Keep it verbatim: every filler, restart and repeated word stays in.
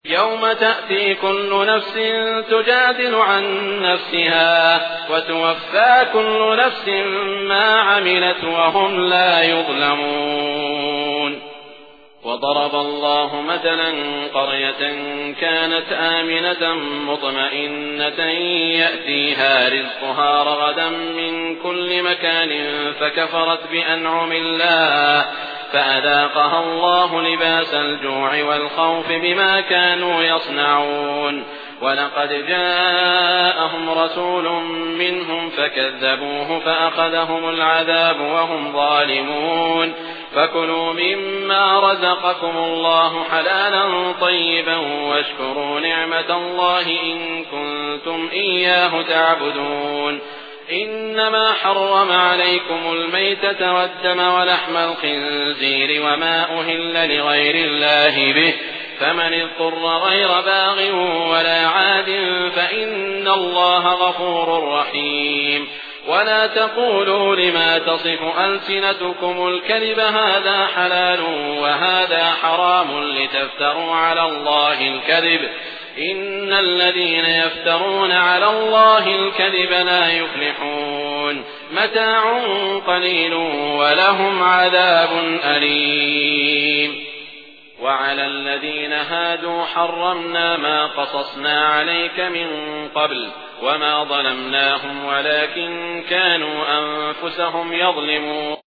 يوم تأتي كل نفس تجادل عن نفسها وتوفى كل نفس ما عملت وهم لا يظلمون. وضرب الله مثلا قرية كانت آمنة مطمئنة يأتيها رزقها رغدا من كل مكان فكفرت بأنعم الله فأذاقها الله لباس الجوع والخوف بما كانوا يصنعون. ولقد جاءهم رسول منهم فكذبوه فأخذهم العذاب وهم ظالمون. فكلوا مما رزقكم الله حلالا طيبا واشكروا نعمة الله إن كنتم إياه تعبدون. إنما حرم عليكم الميتة والدم ولحم الخنزير وما أهل لغير الله به فمن اضطر غير باغ ولا عاد فإن الله غفور رحيم. ولا تقولوا لما تصف ألسنتكم الكذب هذا حلال وهذا حرام لتفتروا على الله الكذب إن الذين يفترون على الله الكذب لا يفلحون. متاع قليل ولهم عذاب أليم. وعلى الذين هادوا حرمنا ما قصصنا عليك من قبل وما ظلمناهم ولكن كانوا أنفسهم يظلمون.